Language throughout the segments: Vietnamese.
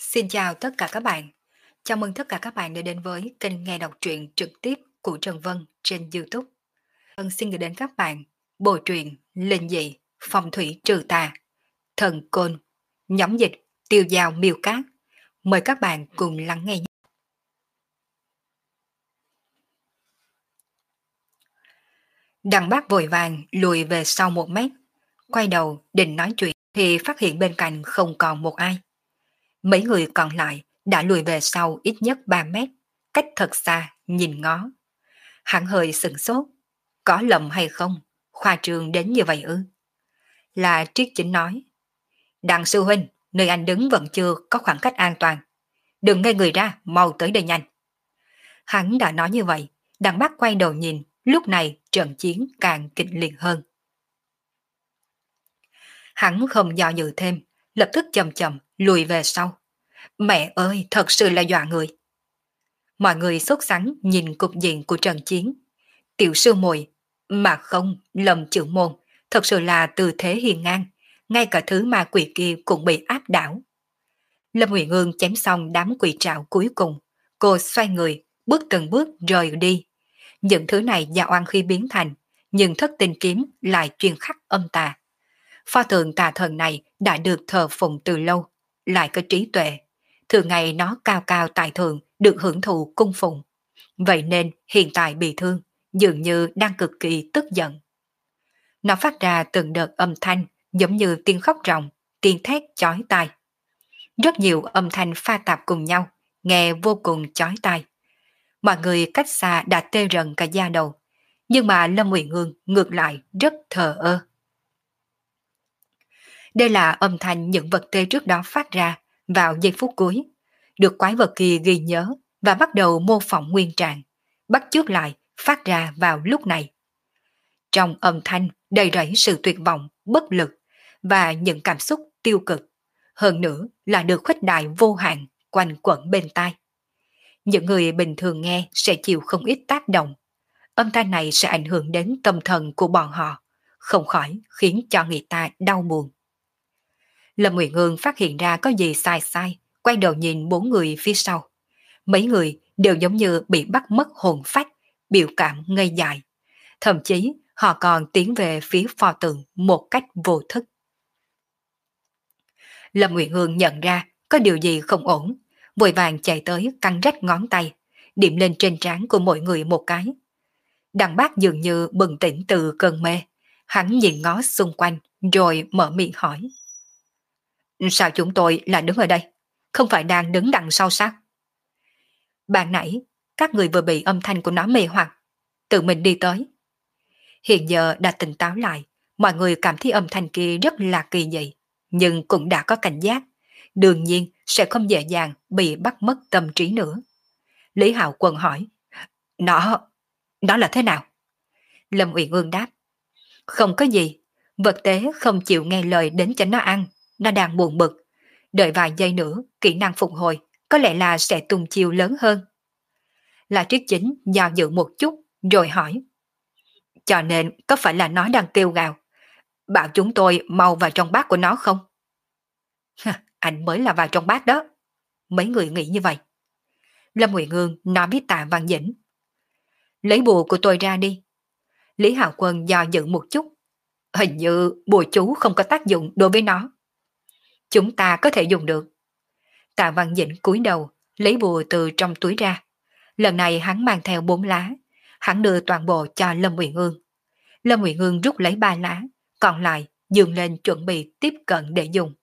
Xin chào tất cả các bạn. Chào mừng tất cả các bạn đã đến với kênh nghe đọc truyện trực tiếp của Trần Vân trên YouTube. Vân xin gửi đến các bạn bộ truyện Linh dị, phong thủy trừ tà, thần côn, nhóm dịch, tiêu dao miêu cát. Mời các bạn cùng lắng nghe nhé. Đằng bác vội vàng lùi về sau 1 mét, quay đầu định nói chuyện thì phát hiện bên cạnh không còn một ai. Mấy người còn lại đã lùi về sau ít nhất 3 mét, cách thật xa, nhìn ngó. Hắn hơi sửng sốt, có lầm hay không, khoa trương đến như vậy ư? Là Triết Chính nói, Đặng sư huynh, nơi anh đứng vẫn chưa có khoảng cách an toàn. Đừng ngây người ra, mau tới đây nhanh. Hắn đã nói như vậy, Đặng Bắc quay đầu nhìn, lúc này trận chiến càng kịch liệt hơn. Hắn không do dự thêm, lập tức chậm chậm lùi về sau. Mẹ ơi, thật sự là dọa người. Mọi người sốt sắng nhìn cục diện của trận chiến. Tiểu sư muội, mà không, lầm chữ môn, thật sự là tư thế hiên ngang, ngay cả thứ ma quỷ kia cũng bị áp đảo. Lâm Ngụy Ngương chém xong đám quỷ trảo cuối cùng, cô xoay người, bước từng bước rời đi. Những thứ này do oan khi biến thành, nhưng thất tinh kiếm lại chuyên khắc âm tà. Pho tượng tà thần này đã được thờ phụng từ lâu, lại có trí tuệ. Thường ngày nó cao cao tại thượng, được hưởng thụ cung phụng. Vậy nên hiện tại bị thương, dường như đang cực kỳ tức giận. Nó phát ra từng đợt âm thanh giống như tiếng khóc ròng, tiếng thét chói tai. Rất nhiều âm thanh pha tạp cùng nhau, nghe vô cùng chói tai. Mọi người cách xa đã tê rần cả da đầu, nhưng mà Lâm Ngụy Ngương ngược lại rất thờ ơ. Đây là âm thanh những vật tê trước đó phát ra vào giây phút cuối, được quái vật kia ghi nhớ và bắt đầu mô phỏng nguyên trạng, bắt chước lại phát ra vào lúc này. Trong âm thanh đầy rẫy sự tuyệt vọng, bất lực và những cảm xúc tiêu cực, hơn nữa là được khuếch đại vô hạn quanh quẩn bên tai. Những người bình thường nghe sẽ chịu không ít tác động. Âm thanh này sẽ ảnh hưởng đến tâm thần của bọn họ, không khỏi khiến cho người ta đau buồn. Lâm Ngụy Ngương phát hiện ra có gì sai sai, quay đầu nhìn 4 người phía sau. Mấy người đều giống như bị bắt mất hồn phách, biểu cảm ngây dại. Thậm chí họ còn tiến về phía pho tượng một cách vô thức. Lâm Nguyệt Hương nhận ra có điều gì không ổn, vội vàng chạy tới cắn rách ngón tay, điểm lên trên trán của mỗi người một cái. Đằng Bác dường như bừng tỉnh từ cơn mê, hắn nhìn ngó xung quanh rồi mở miệng hỏi. Sao chúng tôi lại đứng ở đây? Không phải đang đứng đằng sau sao? Bạn nãy, các người vừa bị âm thanh của nó mê hoặc, tự mình đi tới. Hiện giờ đã tỉnh táo lại, mọi người cảm thấy âm thanh kia rất là kỳ dị, nhưng cũng đã có cảnh giác, đương nhiên sẽ không dễ dàng bị bắt mất tâm trí nữa. Lý Hạo Quân hỏi, nó là thế nào? Lâm Uyển Ương đáp, không có gì, vật tế không chịu nghe lời đến cho nó ăn, nó đang buồn bực, đợi vài giây nữa kỹ năng phục hồi có lẽ là sẽ tung chiêu lớn hơn. Là Triết Chính do dự một chút rồi hỏi, cho nên có phải là nó đang kêu gào, bảo chúng tôi mau vào trong bát của nó không? Anh mới là vào trong bát đó. Mấy người nghĩ như vậy. Lâm Ngụy Ngương nói với Tạ Văn Dĩnh, lấy bùa của tôi ra đi. Lý Hạo Quân do dự một chút, hình như bùa chú không có tác dụng đối với nó. Chúng ta có thể dùng được. Tạ Văn Dĩnh cúi đầu lấy bùa từ trong túi ra. Lần này hắn mang theo 4 lá, hắn đưa toàn bộ cho Lâm Ngụy Ngương. Lâm Ngụy Ngương rút lấy 3 lá, còn lại dường lên chuẩn bị tiếp cận để dùng.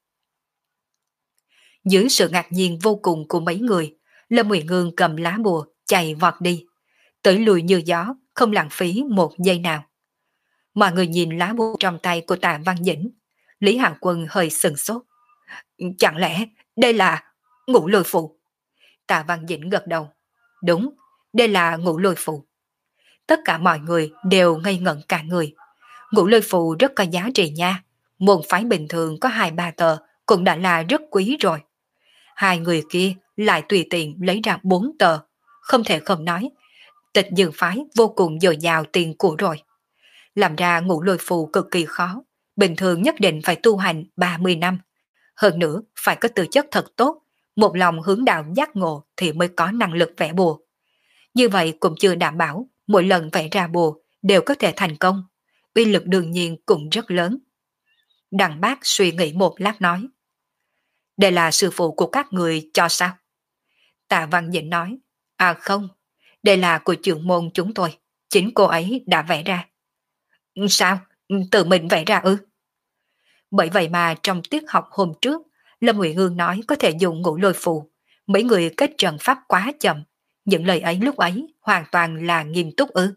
Dưới sự ngạc nhiên vô cùng của mấy người, Lâm Ngụy Ngương cầm lá bùa chạy vọt đi, tới lùi như gió, không lãng phí một giây nào. Mọi người nhìn lá bùa trong tay của Tạ Văn Dĩnh, Lý Hạo Quân hơi sừng sốt. Chẳng lẽ đây là ngũ lôi phù? Tạ Văn Dĩnh gật đầu. Đúng, đây là ngũ lôi phù. Tất cả mọi người đều ngây ngẩn cả người. Ngũ lôi phù rất có giá trị nha. Môn phái bình thường có 2-3 tờ cũng đã là rất quý rồi. Hai người kia lại tùy tiện lấy ra 4 tờ. Không thể không nói, Tịch Dương phái vô cùng dồi dào tiền của rồi. Làm ra ngũ lôi phù cực kỳ khó. Bình thường nhất định phải tu hành 30 năm. Hơn nữa phải có tư chất thật tốt một lòng hướng đạo giác ngộ thì mới có năng lực vẽ bùa. Như vậy cũng chưa đảm bảo mỗi lần vẽ ra bùa đều có thể thành công, uy lực đương nhiên cũng rất lớn. Đằng bác suy nghĩ một lát nói, đây là sư phụ của các người cho sao? Tạ Văn Dĩnh nói, à không, đây là của trưởng môn chúng tôi, chính cô ấy đã vẽ ra. Sao? Tự mình vẽ ra ư? Bởi vậy mà trong tiết học hôm trước, Lâm Nguyệt Hương nói có thể dùng ngũ lôi phù, mấy người kết trận pháp quá chậm, những lời ấy lúc ấy hoàn toàn là nghiêm túc ư?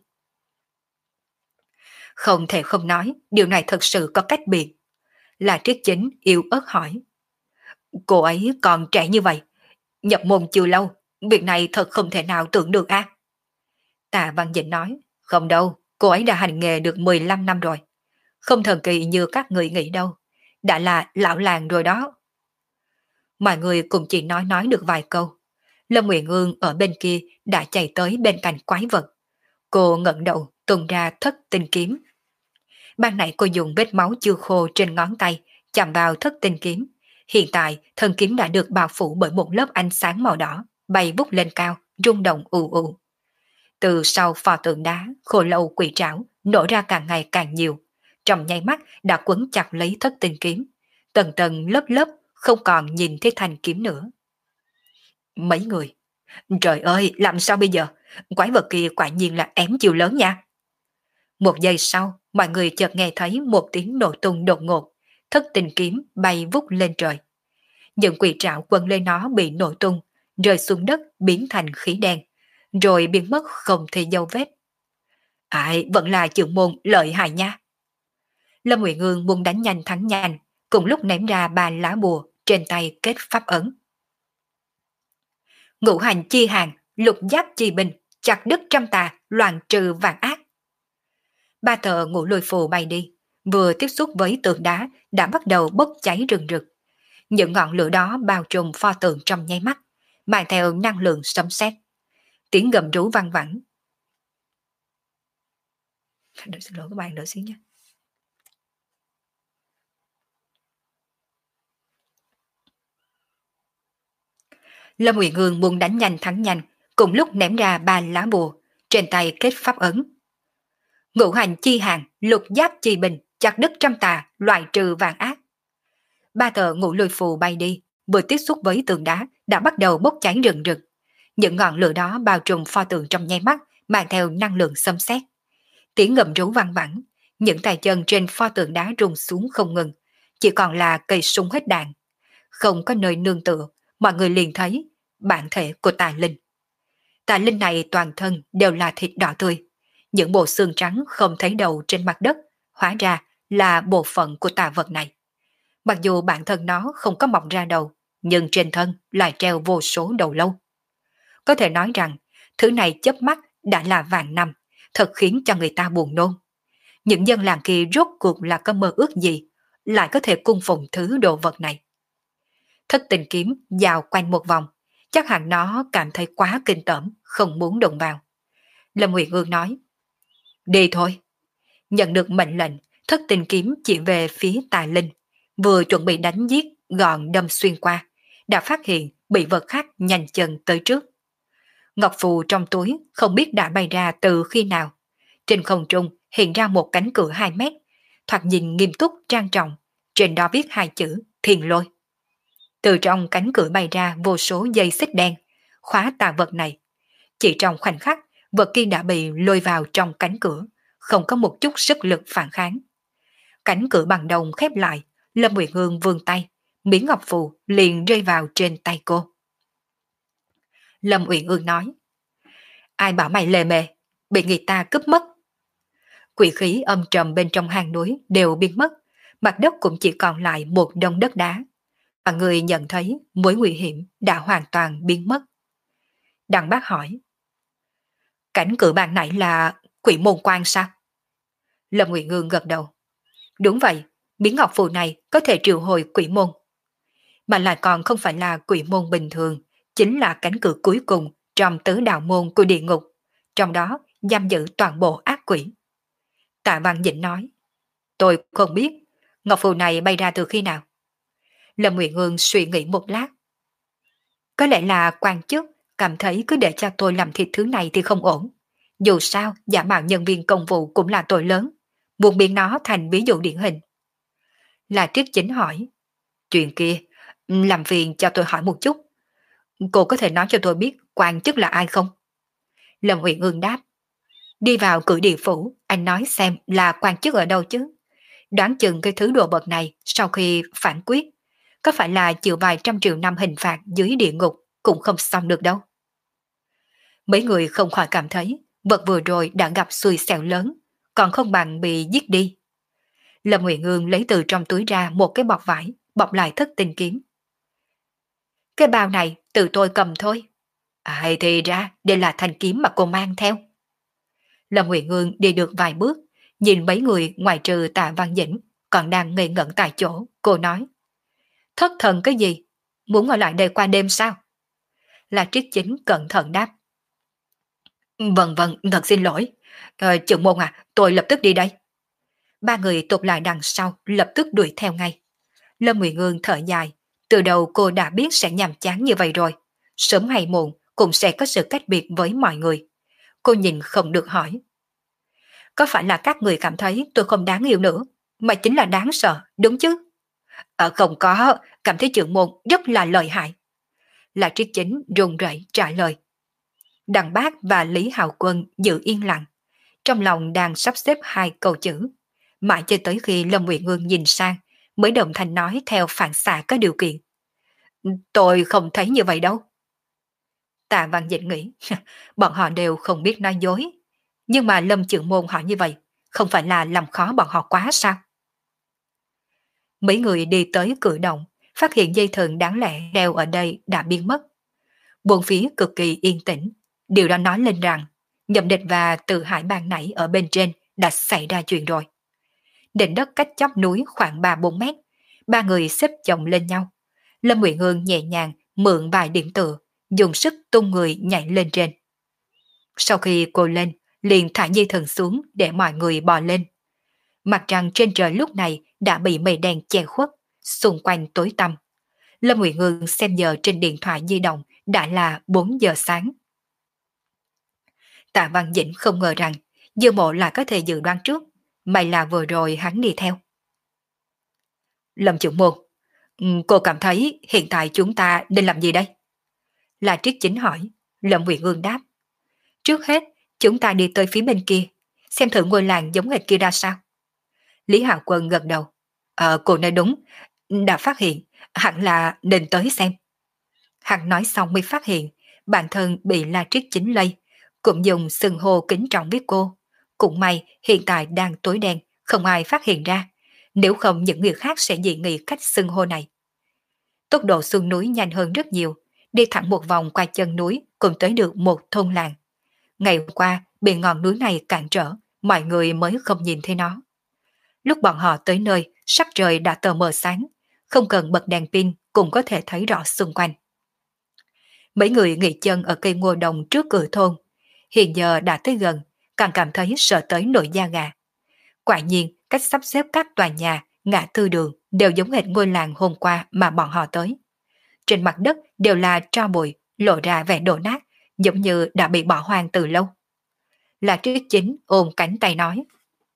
Không thể không nói, điều này thật sự có cách biệt. Là Triết Chính yêu ớt hỏi. Cô ấy còn trẻ như vậy, nhập môn chưa lâu, việc này thật không thể nào tưởng được a. Tạ Văn Dĩnh nói, không đâu, cô ấy đã hành nghề được 15 năm rồi. Không thần kỳ như các người nghĩ đâu, đã là lão làng rồi đó. Mọi người cùng chỉ nói được vài câu. Lâm Nguyện Ương ở bên kia đã chạy tới bên cạnh quái vật. Cô ngẩng đầu tung ra thất tinh kiếm. Ban nãy cô dùng vết máu chưa khô trên ngón tay chạm vào thất tinh kiếm. Hiện tại thân kiếm đã được bao phủ bởi một lớp ánh sáng màu đỏ, bay vút lên cao, rung động ù ù. Từ sau pho tượng đá, khô lâu quỷ trảo nổ ra càng ngày càng nhiều. Trong nháy mắt đã quấn chặt lấy thất tinh kiếm. Tầng tầng lớp lớp không còn nhìn thấy thanh kiếm nữa. Mấy người, trời ơi, làm sao bây giờ? Quái vật kia quả nhiên là ém chiều lớn nha. Một giây sau, mọi người chợt nghe thấy một tiếng nổ tung đột ngột, thất tình kiếm bay vút lên trời. Những quỷ trảo quấn lên nó bị nổ tung, rơi xuống đất biến thành khí đen, rồi biến mất không thấy dấu vết. Ai, vẫn là trưởng môn lợi hại nha. Lâm Nguyện Ương muốn đánh nhanh thắng nhanh, cùng lúc ném ra 3 lá bùa trên tay kết pháp ấn. Ngũ hành chi hàng, lục giáp chi bình, chặt đứt trăm tà, loạn trừ vạn ác. 3 tờ ngũ lôi phù bay đi, vừa tiếp xúc với tường đá đã bắt đầu bốc cháy rừng rực. Những ngọn lửa đó bao trùm pho tượng trong nháy mắt, mang theo năng lượng sấm sét. Tiếng gầm rú vang vẳng. Xin lỗi các bạn, đợi xíu nhé. Lâm Uyển Ương muốn đánh nhanh thắng nhanh, cùng lúc ném ra 3 lá bùa, trên tay kết pháp ấn. Ngũ hành chi hàng, lục giáp chi bình, chặt đứt trăm tà, loại trừ vạn ác. 3 tờ ngũ lôi phù bay đi, vừa tiếp xúc với tường đá đã bắt đầu bốc cháy rừng rực. Những ngọn lửa đó bao trùm pho tượng trong nháy mắt, mang theo năng lượng xâm xét. Tiếng gầm rú vang vẳng, những tay chân trên pho tượng đá rung xuống không ngừng, chỉ còn là cây súng hết đạn. Không có nơi nương tựa, mọi người liền thấy bản thể của tà linh. Tà linh này toàn thân đều là thịt đỏ tươi, những bộ xương trắng không thấy đầu trên mặt đất, hóa ra là bộ phận của tà vật này. Mặc dù bản thân nó không có mọc ra đầu, nhưng trên thân lại treo vô số đầu lâu. Có thể nói rằng, thứ này chớp mắt đã là vạn năm, thật khiến cho người ta buồn nôn. Những dân làng kia rốt cuộc là có mơ ước gì, lại có thể cung phụng thứ đồ vật này. Thất tình kiếm dạo quanh một vòng, chắc hẳn nó cảm thấy quá kinh tởm, không muốn đụng vào. Lâm Nguyệt Ương nói, đi thôi. Nhận được mệnh lệnh, thất tình kiếm chỉ về phía Tài Linh, vừa chuẩn bị đánh giết gọn đâm xuyên qua, đã phát hiện bị vật khác nhanh chân tới trước. Ngọc phù trong túi không biết đã bay ra từ khi nào. Trên không trung hiện ra một cánh cửa 2 mét, thoạt nhìn nghiêm túc trang trọng, trên đó viết 2 chữ Thiên Lôi. Từ trong cánh cửa bay ra vô số dây xích đen, khóa tà vật này. Chỉ trong khoảnh khắc, vật kia đã bị lôi vào trong cánh cửa, không có một chút sức lực phản kháng. Cánh cửa bằng đồng khép lại, Lâm Nguyệt Hương vươn tay, miếng ngọc phù liền rơi vào trên tay cô. Lâm Uyển Ương nói, ai bảo mày lề mề, bị người ta cướp mất. Quỷ khí âm trầm bên trong hang núi đều biến mất, mặt đất cũng chỉ còn lại một đống đất đá. Và người nhận thấy mối nguy hiểm đã hoàn toàn biến mất. Đặng Bác hỏi, cánh cửa bàn nãy là quỷ môn quan sao? Lâm Nguyện Ngương gật đầu. Đúng vậy, miếng ngọc phù này có thể triệu hồi quỷ môn. Mà lại còn không phải là quỷ môn bình thường, chính là cánh cửa cuối cùng trong tứ đạo môn của địa ngục, trong đó giam giữ toàn bộ ác quỷ. Tạ Văn Dĩnh nói, tôi không biết, ngọc phù này bay ra từ khi nào? Lâm Nguyện Ngương suy nghĩ một lát. Có lẽ là quan chức cảm thấy cứ để cho tôi làm thịt thứ này thì không ổn. Dù sao, giả mạo nhân viên công vụ cũng là tội lớn, muốn biến nó thành ví dụ điển hình. Là Triết Chính hỏi, chuyện kia, làm phiền cho tôi hỏi một chút. Cô có thể nói cho tôi biết quan chức là ai không? Lâm Uyển Ương đáp, đi vào cử địa phủ, anh nói xem là quan chức ở đâu chứ. Đoán chừng cái thứ đồ vật này sau khi phản quyết, có phải là chịu vài trăm triệu năm hình phạt dưới địa ngục cũng không xong được đâu. Mấy người không khỏi cảm thấy vật vừa rồi đã gặp xui xẻo lớn, còn không bằng bị giết đi. Lâm Nguyện Ương lấy từ trong túi ra một cái bọc vải, bọc lại thất tinh kiếm. Cái bao này từ tôi cầm thôi. Hay thì ra đây là thanh kiếm mà cô mang theo. Lâm Nguyện Ương đi được vài bước, nhìn mấy người ngoài trừ Tạ Văn Dĩnh còn đang ngây ngẩn tại chỗ, cô nói. Thất thần cái gì? Muốn ở lại đây qua đêm sao? Là Triết Chính cẩn thận đáp. Vâng vâng, thật xin lỗi. Trưởng môn à, tôi lập tức đi đây. Ba người tụt lại đằng sau, lập tức đuổi theo ngay. Lâm Nguyện Ương thở dài, từ đầu cô đã biết sẽ nhàm chán như vậy rồi. Sớm hay muộn cũng sẽ có sự cách biệt với mọi người. Cô nhìn không được hỏi. Có phải là các người cảm thấy tôi không đáng yêu nữa, mà chính là đáng sợ, đúng chứ? Không có, cảm thấy trưởng môn rất là lợi hại. Là Triết Chính run rẩy trả lời. Đằng Bác và Lý Hào Quân giữ yên lặng, trong lòng đang sắp xếp hai câu chữ. Mãi cho tới khi Lâm Nguyện Ương nhìn sang, mới đồng thanh nói theo phản xạ có điều kiện. Tôi không thấy như vậy đâu. Tạ Văn Dịch nghĩ, bọn họ đều không biết nói dối. Nhưng mà Lâm trưởng môn hỏi như vậy, không phải là làm khó bọn họ quá sao? Mấy người đi tới cửa động, phát hiện dây thừng đáng lẽ đeo ở đây đã biến mất. Buồn phía cực kỳ yên tĩnh, điều đó nói lên rằng Nhậm Địch và Từ Hải ban nãy ở bên trên đã xảy ra chuyện rồi. Đỉnh đất cách chóp núi khoảng 3-4 mét, ba người xếp chồng lên nhau. Lâm Nguyện Hương nhẹ nhàng mượn vài điểm tựa, dùng sức tung người nhảy lên trên. Sau khi cô lên, liền thả dây thừng xuống để mọi người bò lên. Mặt trăng trên trời lúc này đã bị mây đen che khuất, xung quanh tối tăm. Lâm Nguyện Hương xem giờ trên điện thoại di động đã là 4 giờ sáng. Tạ Văn Dĩnh không ngờ rằng Dư Mộ lại có thể dự đoán trước, may là vừa rồi hắn đi theo. Lâm trưởng môn, cô cảm thấy hiện tại chúng ta nên làm gì đây? Là Triết Chính hỏi, Lâm Nguyện Ương đáp. Trước hết, chúng ta đi tới phía bên kia, xem thử ngôi làng giống hệt kia ra sao. Lý Hạo Quân gật đầu. Cô nói đúng, đã phát hiện, hẳn là nên tới xem. Hắn nói xong mới phát hiện, bản thân bị La Triết Chính lây, cũng dùng xưng hô kính trọng với cô. Cũng may hiện tại đang tối đen, không ai phát hiện ra, nếu không những người khác sẽ dị nghị cách xưng hô này. Tốc độ xuống núi nhanh hơn rất nhiều, đi thẳng một vòng qua chân núi cũng tới được một thôn làng. Ngày hôm qua, bị ngọn núi này cản trở, mọi người mới không nhìn thấy nó. Lúc bọn họ tới nơi, sắc trời đã tờ mờ sáng, không cần bật đèn pin cũng có thể thấy rõ xung quanh. Mấy người nghỉ chân ở cây ngô đồng trước cửa thôn, hiện giờ đã tới gần, càng cảm thấy sợ tới nổi da gà. Quả nhiên, cách sắp xếp các tòa nhà, ngã tư đường đều giống hệt ngôi làng hôm qua mà bọn họ tới. Trên mặt đất đều là tro bụi, lộ ra vẻ đổ nát, giống như đã bị bỏ hoang từ lâu. Là Triết Chính ôm cánh tay nói.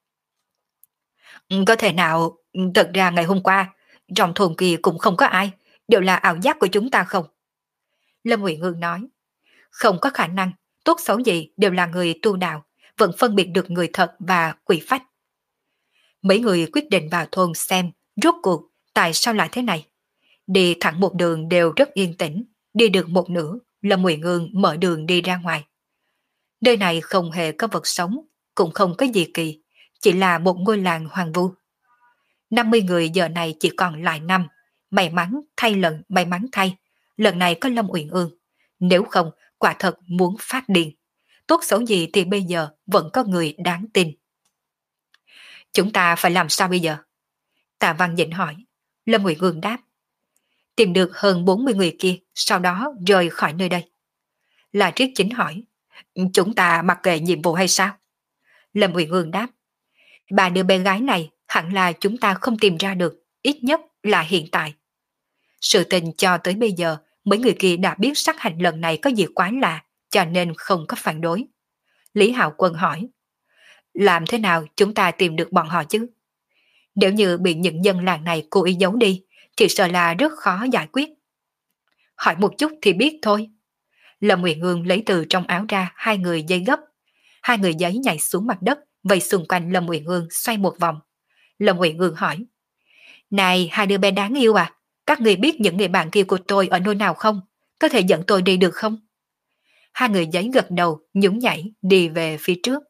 Có thể nào, thật ra ngày hôm qua, trong thôn kia cũng không có ai, đều là ảo giác của chúng ta không? Lâm Nguyện Hương nói. Không có khả năng, tốt xấu gì đều là người tu đạo, vẫn phân biệt được người thật và quỷ phách. Mấy người quyết định vào thôn xem, rốt cuộc, tại sao lại thế này. Đi thẳng một đường đều rất yên tĩnh, đi được một nửa, Lâm Nguyện Hương mở đường đi ra ngoài. Nơi này không hề có vật sống, cũng không có gì kỳ, chỉ là một ngôi làng hoang vu. 50 người giờ này chỉ còn lại 5, may mắn thay, lần này có Lâm Uyển Ương, nếu không quả thật muốn phát điên. Tốt xấu gì thì bây giờ vẫn có người đáng tin. Chúng ta phải làm sao bây giờ? Tạ Văn Dĩnh hỏi. Lâm Uyển Ương đáp. Tìm được hơn 40 người kia, sau đó rời khỏi nơi đây. Là Triết Chính hỏi. Chúng ta mặc kệ nhiệm vụ hay sao? Lâm Uyển Ương đáp. 3 đứa bé gái này hẳn là chúng ta không tìm ra được, ít nhất là hiện tại. Sự tình cho tới bây giờ mấy người kia đã biết sát hạch lần này có gì quái lạ, cho nên không có phản đối. Lý Hạo Quân hỏi, làm thế nào chúng ta tìm được bọn họ chứ? Nếu như bị những dân làng này cố ý giấu đi, thì sợ là rất khó giải quyết. Hỏi một chút thì biết thôi. Lâm Uyển Ương lấy từ trong áo ra hai người dây gấp. Hai người giấy nhảy xuống mặt đất, vây xung quanh Lâm Uyển Ương xoay một vòng. Lâm Uyển Ương hỏi, này hai đứa bé đáng yêu à, các người biết những người bạn kia của tôi ở nơi nào không? Có thể dẫn tôi đi được không? Hai người giấy gật đầu, nhún nhảy đi về phía trước.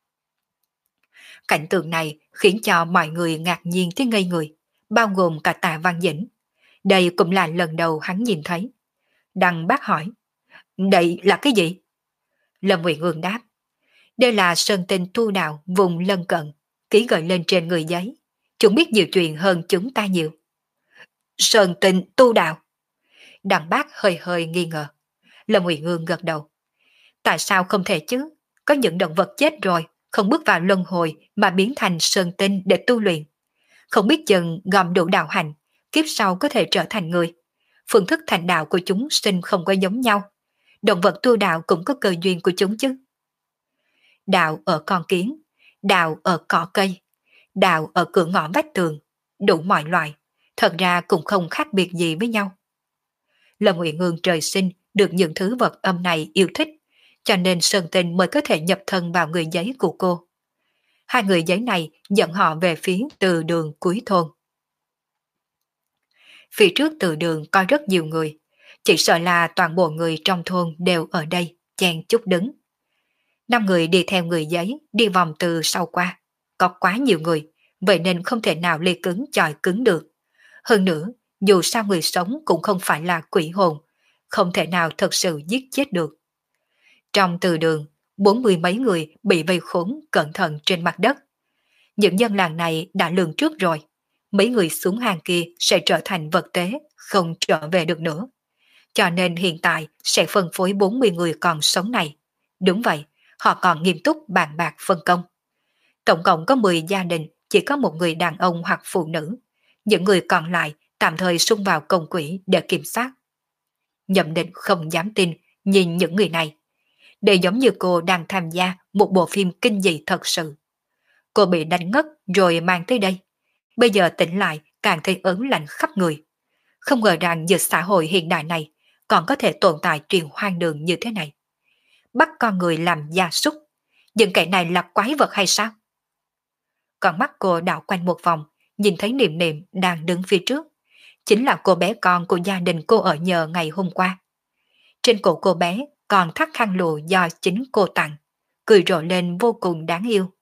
Cảnh tượng này khiến cho mọi người ngạc nhiên tới ngây người, bao gồm cả Tạ Văn Dĩnh. Đây cũng là lần đầu hắn nhìn thấy. Đăng Bác hỏi, đây là cái gì? Lâm Uyển Ương đáp, đây là sơn tinh tu đạo vùng lân cận, ký gợi lên trên người giấy. Chúng biết nhiều chuyện hơn chúng ta nhiều. Sơn tinh tu đạo. Đăng Bác hơi hơi nghi ngờ. Lâm Uyển Ương gật đầu. Tại sao không thể chứ? Có những động vật chết rồi, không bước vào luân hồi mà biến thành sơn tinh để tu luyện. Không biết chừng gom đủ đạo hành, kiếp sau có thể trở thành người. Phương thức thành đạo của chúng sinh không có giống nhau. Động vật tu đạo cũng có cơ duyên của chúng chứ. Đạo ở con kiến, đạo ở cỏ cây, đạo ở cửa ngõ vách tường, đủ mọi loại, thật ra cũng không khác biệt gì với nhau. Lâm Uyển Ương trời sinh được những thứ vật âm này yêu thích, cho nên Sơn Tinh mới có thể nhập thân vào người giấy của cô. Hai người giấy này dẫn họ về phía từ đường cuối thôn. Phía trước từ đường có rất nhiều người, chỉ sợ là toàn bộ người trong thôn đều ở đây, chen chúc đứng. 5 người đi theo người giấy, đi vòng từ sau qua. Có quá nhiều người, vậy nên không thể nào lê cứng chọi cứng được. Hơn nữa, dù sao người sống cũng không phải là quỷ hồn, không thể nào thật sự giết chết được. Trong từ đường, 40 mấy người bị vây khốn cẩn thận trên mặt đất. Những dân làng này đã lường trước rồi, mấy người xuống hàng kia sẽ trở thành vật tế, không trở về được nữa. Cho nên hiện tại sẽ phân phối 40 người còn sống này. Đúng vậy, họ còn nghiêm túc bàn bạc phân công. Tổng cộng có 10 gia đình, chỉ có một người đàn ông hoặc phụ nữ. Những người còn lại tạm thời xung vào công quỹ để kiểm soát. Nhậm Định không dám tin nhìn những người này. Đây giống như cô đang tham gia một bộ phim kinh dị thật sự. Cô bị đánh ngất rồi mang tới đây. Bây giờ tỉnh lại càng thấy ớn lạnh khắp người. Không ngờ rằng giữa xã hội hiện đại này còn có thể tồn tại chuyện hoang đường như thế này. Bắt con người làm gia súc. Những kẻ này là quái vật hay sao? Con mắt cô đảo quanh một vòng, nhìn thấy Niệm Niệm đang đứng phía trước. Chính là cô bé con của gia đình cô ở nhờ ngày hôm qua. Trên cổ cô bé còn thắt khăn lụa do chính cô tặng, cười rộ lên vô cùng đáng yêu.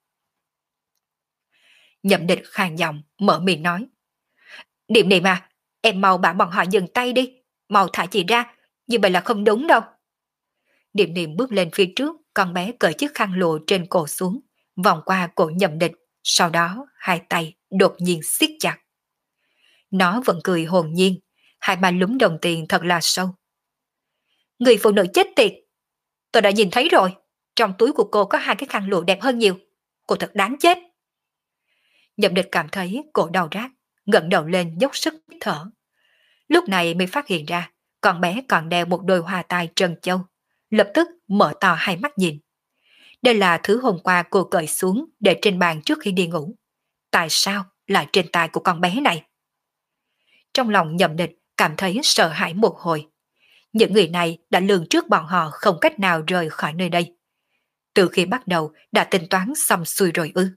Nhậm Địch khàn giọng mở miệng nói, Niệm Niệm à, em mau bảo bọn họ dừng tay đi, mau thả chị ra, như vậy là không đúng đâu. Niệm Niệm bước lên phía trước, con bé cởi chiếc khăn lụa trên cổ xuống, vòng qua cổ Nhậm Địch, sau đó hai tay đột nhiên siết chặt. Nó vẫn cười hồn nhiên, hai má lúm đồng tiền thật là sâu. Người phụ nữ chết tiệt, tôi đã nhìn thấy rồi, trong túi của cô có hai cái khăn lụa đẹp hơn nhiều, cô thật đáng chết. Nhậm Địch cảm thấy cổ đau rát, ngẩng đầu lên dốc sức thở. Lúc này mới phát hiện ra, con bé còn đeo một đôi hoa tai trân châu, lập tức mở to hai mắt nhìn. Đây là thứ hôm qua cô cởi xuống để trên bàn trước khi đi ngủ. Tại sao lại trên tai của con bé này? Trong lòng Nhậm Địch cảm thấy sợ hãi một hồi. Những người này đã lường trước bọn họ không cách nào rời khỏi nơi đây. Từ khi bắt đầu đã tính toán xong xuôi rồi ư?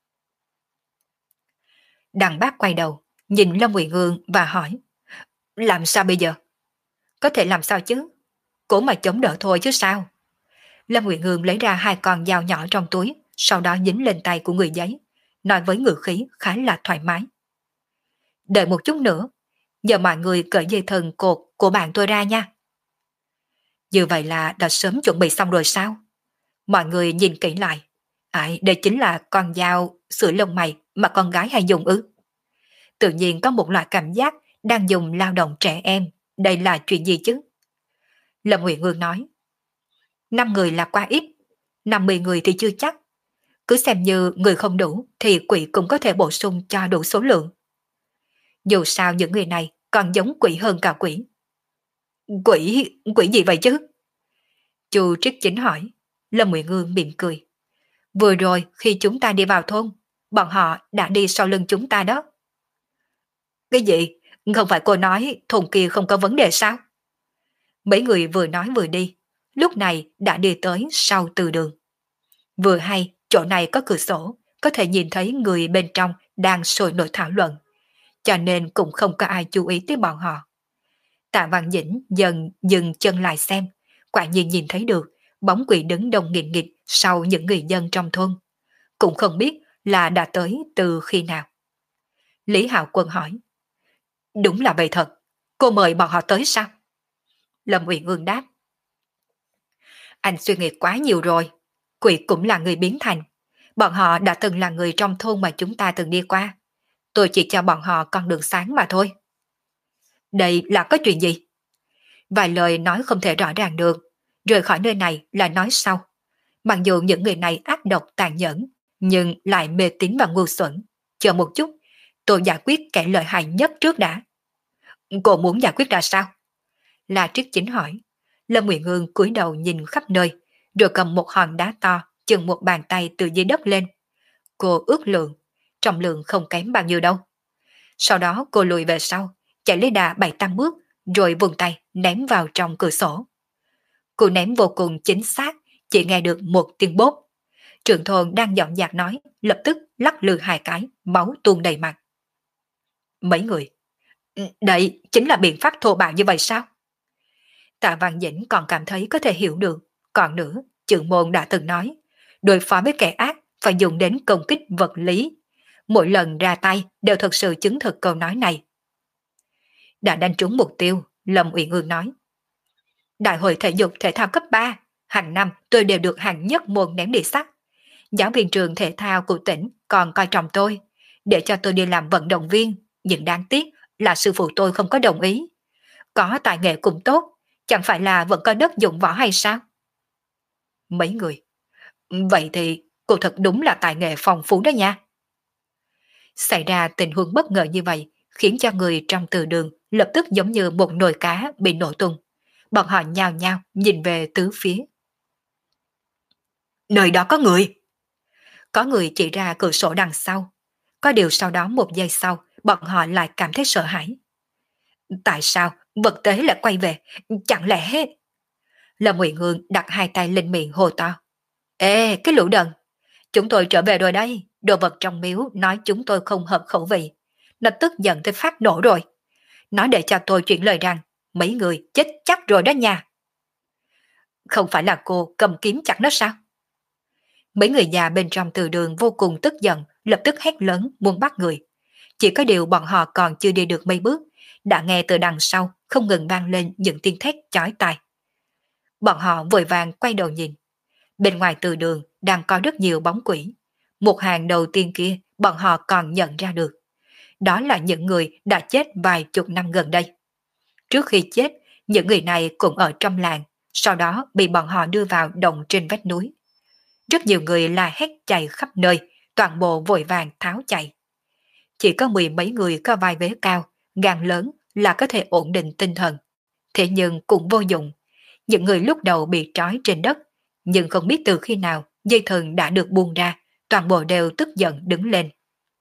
Đằng Bác quay đầu, nhìn Lâm Uyển Ương và hỏi, làm sao bây giờ? Có thể làm sao chứ? Cố mà chống đỡ thôi chứ sao? Lâm Uyển Ương lấy ra hai con dao nhỏ trong túi, sau đó dính lên tay của người giấy, nói với ngữ khí khá là thoải mái. Đợi một chút nữa, giờ mọi người cởi dây thừng cột của bạn tôi ra nha. Như vậy là đã sớm chuẩn bị xong rồi sao? Mọi người nhìn kỹ lại. Đây chính là con dao sửa lông mày mà con gái hay dùng ư? Tự nhiên có một loại cảm giác đang dùng lao động trẻ em. Đây là chuyện gì chứ? Lâm Uyển Ương nói. 5 người là quá ít, 50 người thì chưa chắc. Cứ xem như người không đủ thì quỷ cũng có thể bổ sung cho đủ số lượng. Dù sao những người này còn giống quỷ hơn cả quỷ. Quỷ gì vậy chứ? Chu Trích Chính hỏi. Lâm Nguyệt Ngương mỉm cười. Vừa rồi khi chúng ta đi vào thôn, bọn họ đã đi sau lưng chúng ta đó. Cái gì? Không phải cô nói thôn kia không có vấn đề sao? Mấy người vừa nói vừa đi, lúc này đã đi tới sau từ đường. Vừa hay, chỗ này có cửa sổ, có thể nhìn thấy người bên trong đang sôi nổi thảo luận, cho nên cũng không có ai chú ý tới bọn họ. Tạ Văn Dĩnh dần dừng chân lại xem, quả nhiên nhìn thấy được bóng quỷ đứng đông nghìn nghịt sau những người dân trong thôn. Cũng không biết là đã tới từ khi nào. Lý Hạo Quân hỏi. Đúng là vậy thật, cô mời bọn họ tới sao? Lâm Uyển Ương đáp. Anh suy nghĩ quá nhiều rồi, quỷ cũng là người biến thành. Bọn họ đã từng là người trong thôn mà chúng ta từng đi qua. Tôi chỉ cho bọn họ con đường sáng mà thôi. Đây là có chuyện gì? Vài lời nói không thể rõ ràng được, rời khỏi nơi này là nói sau. Mặc dù những người này ác độc tàn nhẫn, nhưng lại mê tín và ngu xuẩn. Chờ một chút, tôi giải quyết kẻ lợi hại nhất trước đã. Cô muốn giải quyết ra sao? La Triết Chính hỏi. Lâm Nguyện Hương cúi đầu nhìn khắp nơi, rồi cầm một hòn đá to, chừng một bàn tay từ dưới đất lên. Cô ước lượng, trọng lượng không kém bao nhiêu đâu. Sau đó cô lùi về sau, chạy lấy đà 7-8 bước, rồi vùng tay ném vào trong cửa sổ. Cô ném vô cùng chính xác, chỉ nghe được một tiếng bốp. Trưởng thôn đang dọn dạc nói, lập tức lắc lư hai cái, máu tuôn đầy mặt. Mấy người, đây chính là biện pháp thô bạo như vậy sao? Tạ Văn Dĩnh còn cảm thấy có thể hiểu được. Còn nữa, trưởng môn đã từng nói, đối phó với kẻ ác phải dùng đến công kích vật lý. Mỗi lần ra tay đều thật sự chứng thực câu nói này. Đã đánh trúng mục tiêu, Lâm Uyển Ương nói. Đại hội thể dục thể thao cấp 3, hàng năm tôi đều được hạng nhất môn ném địa sắt. Giáo viên trường thể thao của tỉnh còn coi trọng tôi, để cho tôi đi làm vận động viên, nhưng đáng tiếc là sư phụ tôi không có đồng ý. Có tài nghệ cũng tốt, chẳng phải là vẫn có đất dụng võ hay sao? Mấy người. Vậy thì cô thật đúng là tài nghệ phong phú đó nha. Xảy ra tình huống bất ngờ như vậy khiến cho người trong từ đường lập tức giống như một nồi cá bị nổ tung. Bọn họ nhao nhao nhìn về tứ phía. Nơi đó có người. Có người chỉ ra cửa sổ đằng sau. Có điều sau đó một giây sau, bọn họ lại cảm thấy sợ hãi. Tại sao vật tế lại quay về? Chẳng lẽ... Lâm Nguyện Hương đặt hai tay lên miệng hô to. Ê, cái lũ đần! Chúng tôi trở về rồi đây. Đồ vật trong miếu nói chúng tôi không hợp khẩu vị. Nó tức giận tới phát nổ rồi. Nó để cho tôi chuyển lời rằng mấy người chết chắc rồi đó nha. Không phải là cô cầm kiếm chặt nó sao? Mấy người già bên trong từ đường vô cùng tức giận, lập tức hét lớn muốn bắt người. Chỉ có điều bọn họ còn chưa đi được mấy bước, đã nghe từ đằng sau không ngừng vang lên những tiếng thét chói tai. Bọn họ vội vàng quay đầu nhìn. Bên ngoài từ đường đang có rất nhiều bóng quỷ. Một hàng đầu tiên kia bọn họ còn nhận ra được. Đó là những người đã chết vài chục năm gần đây. Trước khi chết, những người này cũng ở trong làng, sau đó bị bọn họ đưa vào động trên vách núi. Rất nhiều người la hét chạy khắp nơi, toàn bộ vội vàng tháo chạy. Chỉ có 10 mấy người có vai vế cao, gan lớn là có thể ổn định tinh thần. Thế nhưng cũng vô dụng. Những người lúc đầu bị trói trên đất, nhưng không biết từ khi nào dây thừng đã được buông ra, toàn bộ đều tức giận đứng lên.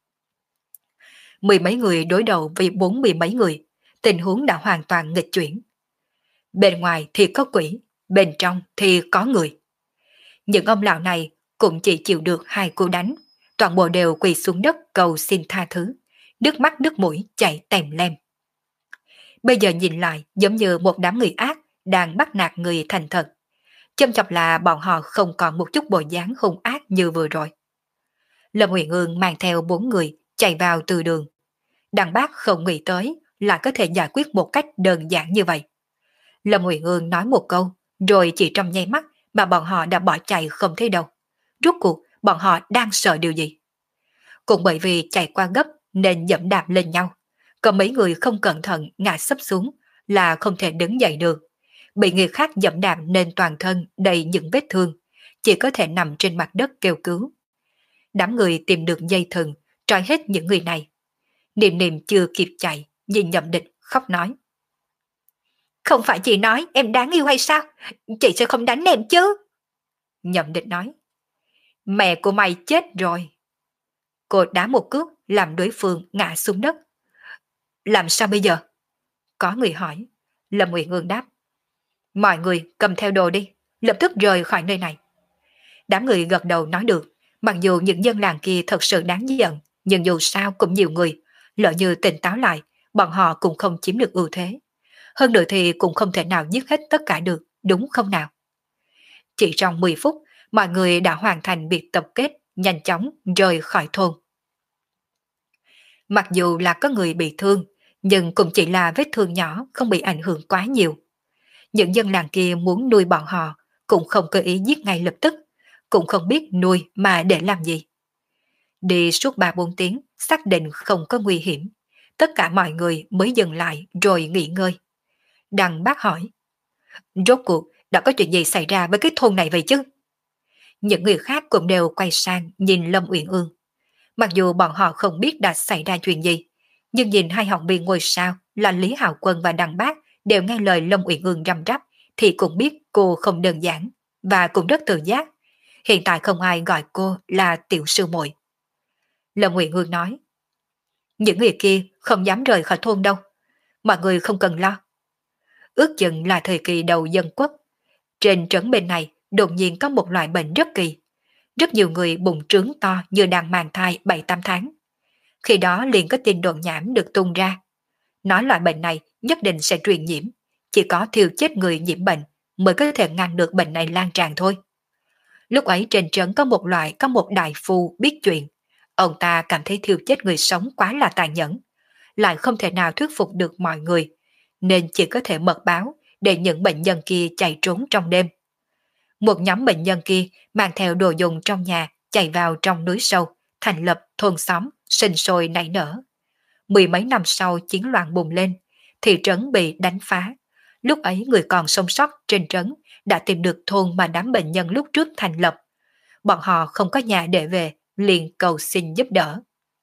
10 mấy người đối đầu với 40 mấy người, tình huống đã hoàn toàn nghịch chuyển. Bên ngoài thì có quỷ, bên trong thì có người. Những ông lão này cũng chỉ chịu được 2 cú đánh, toàn bộ đều quỳ xuống đất cầu xin tha thứ, nước mắt nước mũi chảy tèm lem. Bây giờ nhìn lại giống như một đám người ác đang bắt nạt người thành thật. Châm chọc là bọn họ không còn một chút bộ dáng hung ác như vừa rồi. Lâm Huyền Ương mang theo 4 người chạy vào từ đường. Đằng bác không nghĩ tới là có thể giải quyết một cách đơn giản như vậy. Lâm Huyền Ương nói một câu, rồi chỉ trong nháy mắt mà bọn họ đã bỏ chạy không thấy đâu. Rốt cuộc bọn họ đang sợ điều gì? Cũng bởi vì chạy qua gấp nên dẫm đạp lên nhau. Có mấy người không cẩn thận ngã sấp xuống là không thể đứng dậy được. Bị người khác dẫm đạp nên toàn thân đầy những vết thương, chỉ có thể nằm trên mặt đất kêu cứu. Đám người tìm được dây thừng, trói hết những người này. Niệm Niệm chưa kịp chạy, nhìn Nhậm Địch khóc nói. Không phải chị nói em đáng yêu hay sao? Chị sẽ không đánh em chứ. Nhậm Địch nói. Mẹ của mày chết rồi. Cô đá một cước làm đối phương ngã xuống đất. Làm sao bây giờ? Có người hỏi. Lâm Uyển Ương đáp. Mọi người cầm theo đồ đi, lập tức rời khỏi nơi này. Đám người gật đầu nói được. Mặc dù những dân làng kia thật sự đáng giận, nhưng dù sao cũng nhiều người. Lỡ như tỉnh táo lại, bọn họ cũng không chiếm được ưu thế. Hơn nữa thì cũng không thể nào giết hết tất cả được, đúng không nào? Chỉ trong 10 phút, mọi người đã hoàn thành việc tập kết, nhanh chóng rời khỏi thôn. Mặc dù là có người bị thương, nhưng cũng chỉ là vết thương nhỏ, không bị ảnh hưởng quá nhiều. Những dân làng kia muốn nuôi bọn họ, cũng không cơ ý giết ngay lập tức, cũng không biết nuôi mà để làm gì. Đi suốt 3-4 tiếng, xác định không có nguy hiểm. Tất cả mọi người mới dừng lại rồi nghỉ ngơi. Đằng bác hỏi, rốt cuộc đã có chuyện gì xảy ra với cái thôn này vậy chứ? Những người khác cũng đều quay sang nhìn Lâm Uyển Ương. Mặc dù bọn họ không biết đã xảy ra chuyện gì, nhưng nhìn hai học viên ngôi sao là Lý Hạo Quân và Đằng Bác đều nghe lời Lâm Uyển Ương răm rắp, thì cũng biết cô không đơn giản và cũng rất tự giác. Hiện tại không ai gọi cô là tiểu sư muội. Lâm Uyển Ương nói, những người kia không dám rời khỏi thôn đâu, mọi người không cần lo. Ước chừng là thời kỳ đầu dân quốc, trên trấn bên này đột nhiên có một loại bệnh rất kỳ. Rất nhiều người bụng trướng to như đang mang thai 7-8 tháng. Khi đó liền có tin đồn nhảm được tung ra. Nói loại bệnh này nhất định sẽ truyền nhiễm, chỉ có thiêu chết người nhiễm bệnh mới có thể ngăn được bệnh này lan tràn thôi. Lúc ấy trên trấn có một đại phu biết chuyện. Ông ta cảm thấy thiêu chết người sống quá là tàn nhẫn, lại không thể nào thuyết phục được mọi người, nên chỉ có thể mật báo để những bệnh nhân kia chạy trốn trong đêm. Một nhóm bệnh nhân kia mang theo đồ dùng trong nhà chạy vào trong núi sâu, thành lập thôn xóm, sinh sôi nảy nở. Mười mấy năm sau chiến loạn bùng lên, thị trấn bị đánh phá. Lúc ấy người còn sống sót trên trấn đã tìm được thôn mà đám bệnh nhân lúc trước thành lập. Bọn họ không có nhà để về, liền cầu xin giúp đỡ.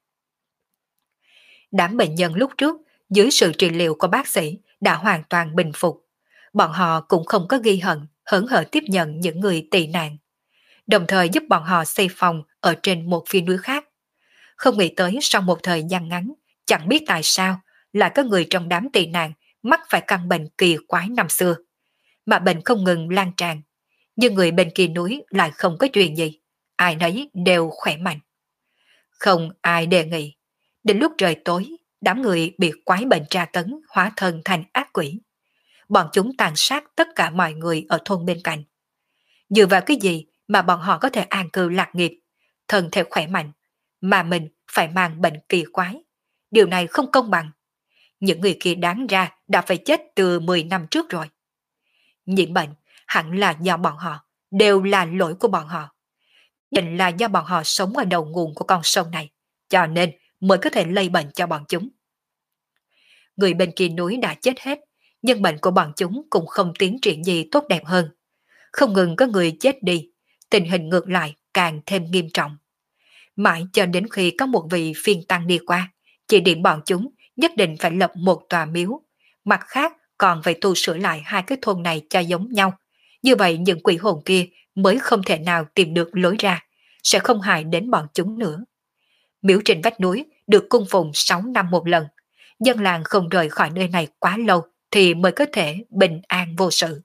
Đám bệnh nhân lúc trước, dưới sự trị liệu của bác sĩ, đã hoàn toàn bình phục. Bọn họ cũng không có ghi hận, hớn hở tiếp nhận những người tị nạn. Đồng thời giúp bọn họ xây phòng ở trên một phía núi khác. Không nghĩ tới sau một thời gian ngắn, chẳng biết tại sao lại có người trong đám tị nạn mắc phải căn bệnh kỳ quái năm xưa. Mà bệnh không ngừng lan tràn, nhưng người bên kia núi lại không có chuyện gì. Ai nấy đều khỏe mạnh. Không ai đề nghị. Đến lúc trời tối, đám người bị quái bệnh tra tấn hóa thân thành ác quỷ. Bọn chúng tàn sát tất cả mọi người ở thôn bên cạnh. Dựa vào cái gì mà bọn họ có thể an cư lạc nghiệp, thân thể khỏe mạnh, mà mình phải mang bệnh kỳ quái? Điều này không công bằng. Những người kia đáng ra đã phải chết từ 10 năm trước rồi. Nhiễm bệnh hẳn là do bọn họ, đều là lỗi của bọn họ. Định là do bọn họ sống ở đầu nguồn của con sông này, cho nên mới có thể lây bệnh cho bọn chúng. Người bên kia núi đã chết hết, nhưng bệnh của bọn chúng cũng không tiến triển gì tốt đẹp hơn. Không ngừng có người chết đi, tình hình ngược lại càng thêm nghiêm trọng. Mãi cho đến khi có một vị phiên tăng đi qua, chỉ điểm bọn chúng nhất định phải lập một tòa miếu, mặt khác còn phải tu sửa lại hai cái thôn này cho giống nhau. Như vậy những quỷ hồn kia mới không thể nào tìm được lối ra, sẽ không hại đến bọn chúng nữa. Miếu trên vách núi được cung phụng 6 năm một lần. Dân làng không rời khỏi nơi này quá lâu thì mới có thể bình an vô sự.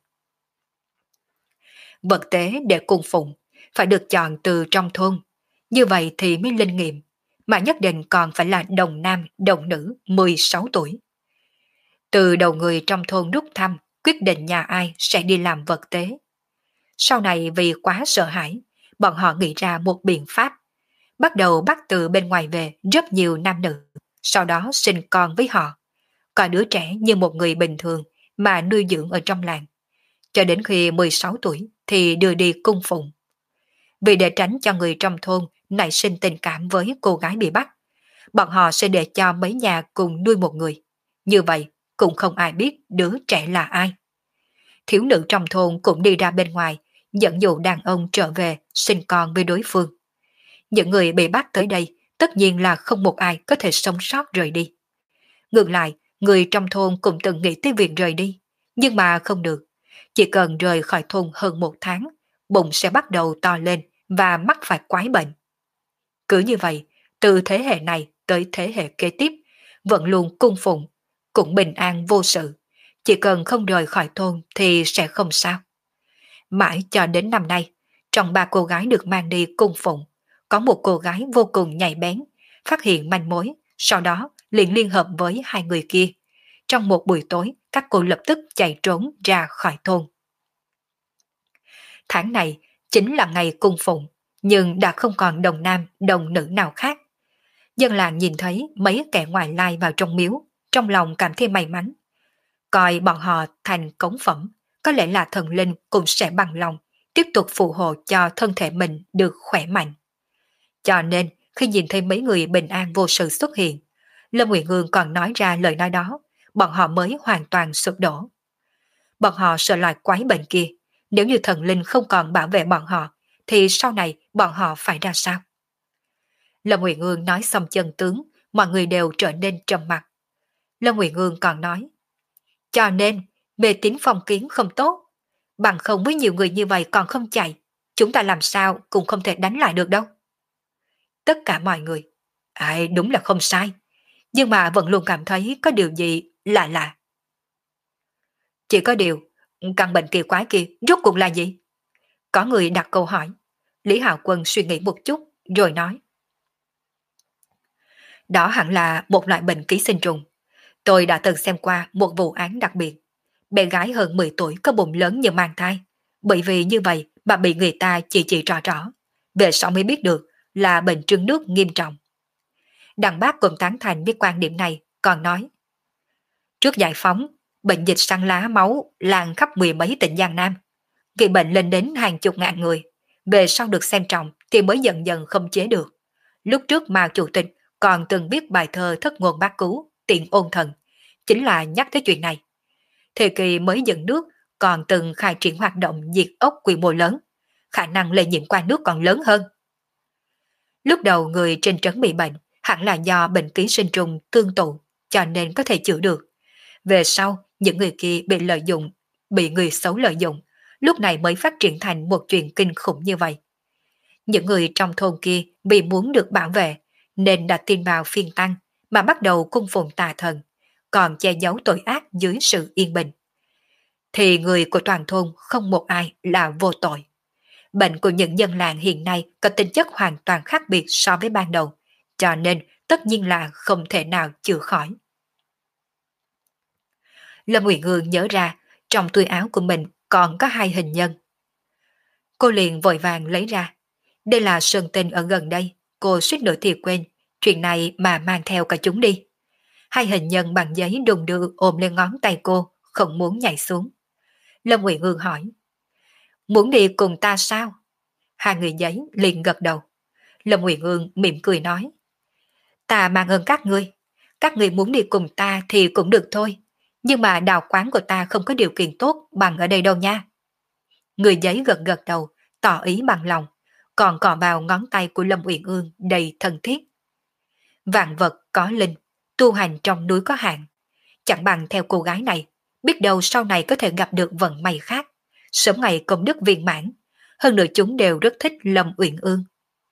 Vật tế để cung phụng phải được chọn từ trong thôn, như vậy thì mới linh nghiệm, mà nhất định còn phải là đồng nam đồng nữ 16 tuổi. Từ đầu người trong thôn rút thăm quyết định nhà ai sẽ đi làm vật tế. Sau này vì quá sợ hãi, bọn họ nghĩ ra một biện pháp, bắt đầu bắt từ bên ngoài về rất nhiều nam nữ, sau đó sinh con với họ, coi đứa trẻ như một người bình thường mà nuôi dưỡng ở trong làng, cho đến khi 16 tuổi thì đưa đi cung phụng. Vì để tránh cho người trong thôn nảy sinh tình cảm với cô gái bị bắt, bọn họ sẽ để cho mấy nhà cùng nuôi một người. Như vậy cũng không ai biết đứa trẻ là ai. Thiếu nữ trong thôn cũng đi ra bên ngoài, dẫn dụ đàn ông trở về sinh con với đối phương. Những người bị bắt tới đây tất nhiên là không một ai có thể sống sót rời đi. Ngược lại, người trong thôn cũng từng nghĩ tới việc rời đi, Nhưng mà không được, chỉ cần rời khỏi thôn hơn 1 tháng, bụng sẽ bắt đầu to lên và mắc phải quái bệnh. Cứ như vậy, từ thế hệ này tới thế hệ kế tiếp, vẫn luôn cung phụng, cũng bình an vô sự. Chỉ cần không rời khỏi thôn thì sẽ không sao. Mãi cho đến năm nay, trong 3 cô gái được mang đi cung phụng, có một cô gái vô cùng nhạy bén, phát hiện manh mối, sau đó liền liên hợp với 2 người kia. Trong một buổi tối, các cô lập tức chạy trốn ra khỏi thôn. Tháng này chính là ngày cung phụng, nhưng đã không còn đồng nam, đồng nữ nào khác. Dân làng nhìn thấy mấy kẻ ngoại lai vào trong miếu, trong lòng cảm thấy may mắn. Coi bọn họ thành cống phẩm, có lẽ là thần linh cũng sẽ bằng lòng, tiếp tục phù hộ cho thân thể mình được khỏe mạnh. Cho nên, khi nhìn thấy mấy người bình an vô sự xuất hiện, Lâm Nguyệt Hương còn nói ra lời nói đó, bọn họ mới hoàn toàn sụp đổ. Bọn họ sợ loại quái bệnh kia, nếu như thần linh không còn bảo vệ bọn họ, thì sau này bọn họ phải ra sao? Lâm Nguyệt Hương nói xong chân tướng, mọi người đều trở nên trầm mặc. Lâm Nguyệt Hương còn nói, cho nên, mê tín phong kiến không tốt. Bằng không với nhiều người như vậy còn không chạy, chúng ta làm sao cũng không thể đánh lại được đâu. Tất cả mọi người, ai đúng là không sai, nhưng mà vẫn luôn cảm thấy có điều gì lạ lạ. Chỉ có điều, căn bệnh kỳ quái kia rốt cuộc là gì? Có người đặt câu hỏi. Lý Hạo Quân suy nghĩ một chút, rồi nói. Đó hẳn là một loại bệnh ký sinh trùng. Tôi đã từng xem qua một vụ án đặc biệt. Bé gái hơn 10 tuổi có bụng lớn như mang thai. Bởi vì như vậy mà bị người ta chỉ trò trỏ. Về sau mới biết được là bệnh trương nước nghiêm trọng. Đặng Bác cũng tán thành với quan điểm này, còn nói. Trước giải phóng, bệnh dịch săn lá máu lan khắp 10 mấy tỉnh Giang Nam. Gây bệnh lên đến hàng chục ngàn người. Về sau được xem trọng thì mới dần dần không chế được. Lúc trước Mao Chủ tịch còn từng viết bài thơ thất ngôn bát cứu, tiện ôn thần, chính là nhắc tới chuyện này. Thời kỳ mới dựng nước còn từng khai triển hoạt động diệt ốc quy mô lớn, khả năng lây nhiễm qua nước còn lớn hơn. Lúc đầu người trên trấn bị bệnh hẳn là do bệnh ký sinh trùng tương tụ, cho nên có thể chữa được. Về sau, những người kia bị lợi dụng, bị người xấu lợi dụng, lúc này mới phát triển thành một chuyện kinh khủng như vậy. Những người trong thôn kia vì muốn được bảo vệ, nên đã tin vào phiên tăng, mà bắt đầu cung phụng tà thần, còn che giấu tội ác dưới sự yên bình. Thì người của toàn thôn không một ai là vô tội. Bệnh của những dân làng hiện nay có tính chất hoàn toàn khác biệt so với ban đầu, cho nên tất nhiên là không thể nào chữa khỏi. Lâm Nguyệt Hương nhớ ra, trong túi áo của mình còn có 2 hình nhân. Cô liền vội vàng lấy ra. Đây là sơn tinh ở gần đây, cô suýt nữa thì quên, chuyện này mà mang theo cả chúng đi. 2 hình nhân bằng giấy đùng đưa ôm lên ngón tay cô, không muốn nhảy xuống. Lâm Nguyệt Hương hỏi, muốn đi cùng ta sao? 2 người giấy liền gật đầu. Lâm Nguyệt Hương mỉm cười nói, ta mang ơn các ngươi muốn đi cùng ta thì cũng được thôi, nhưng mà đào quán của ta không có điều kiện tốt bằng ở đây đâu nha. Người giấy gật gật đầu, tỏ ý bằng lòng, còn cọ vào ngón tay của Lâm Uyển Ương đầy thân thiết. Vạn vật có linh, tu hành trong núi có hạn, chẳng bằng theo cô gái này, biết đâu sau này có thể gặp được vận may khác, sớm ngày công đức viên mãn, hơn nữa chúng đều rất thích Lâm Uyển Ương.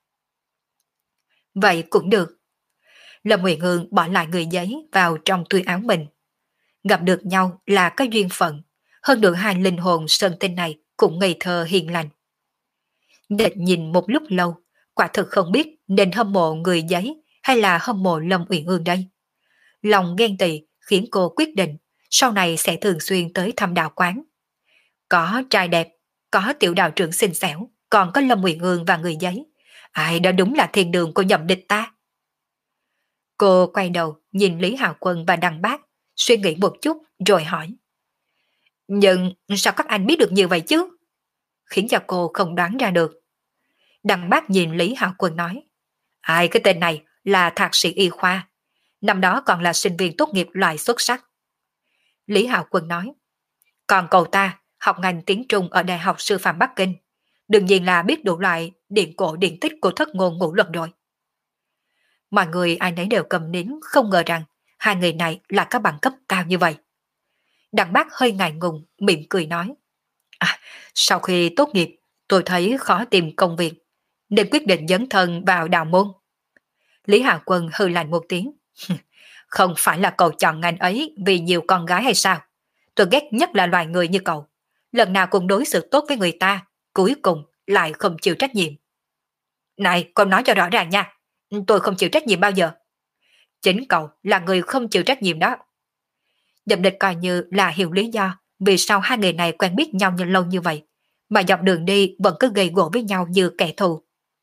Vậy cũng được. Lâm Uyển Ương bỏ lại người giấy vào trong túi áo mình. Gặp được nhau là có duyên phận, hơn được 2 linh hồn sơn tinh này cũng ngây thơ hiền lành. Địch nhìn một lúc lâu, quả thực không biết nên hâm mộ người giấy hay là hâm mộ Lâm Uyển Ương đây. Lòng ghen tị khiến cô quyết định sau này sẽ thường xuyên tới thăm đạo quán. Có trai đẹp, có tiểu đạo trưởng xinh xẻo, còn có Lâm Uyển Ương và người giấy. Ai đó đúng là thiên đường của nhậm địch ta. Cô quay đầu nhìn Lý Hạo Quân và Đăng Bác, suy nghĩ một chút rồi hỏi. Nhưng sao các anh biết được như vậy chứ? Khiến cho cô không đoán ra được. Đăng Bác nhìn Lý Hạo Quân nói. Ai cái tên này là thạc sĩ y khoa. Năm đó còn là sinh viên tốt nghiệp loại xuất sắc. Lý Hạo Quân nói. Còn cậu ta học ngành tiếng Trung ở Đại học Sư phạm Bắc Kinh. Đương nhiên là biết đủ loại điện cổ điện tích của thất ngôn ngũ luật rồi. Mọi người ai nấy đều cầm nín không ngờ rằng 2 người này là các bằng cấp cao như vậy. Đặng Bác hơi ngại ngùng, mỉm cười nói. À, sau khi tốt nghiệp, tôi thấy khó tìm công việc, nên quyết định dấn thân vào đạo môn. Lý Hà Quân hừ lạnh một tiếng. Không phải là cậu chọn ngành ấy vì nhiều con gái hay sao? Tôi ghét nhất là loài người như cậu. Lần nào cũng đối xử tốt với người ta, cuối cùng lại không chịu trách nhiệm. Này, con nói cho rõ ràng nha. Tôi không chịu trách nhiệm bao giờ. Chính cậu là người không chịu trách nhiệm đó. Dậm Địch coi như là hiểu lý do vì sao hai người này quen biết nhau như lâu như vậy, mà dọc đường đi vẫn cứ gây gổ với nhau như kẻ thù.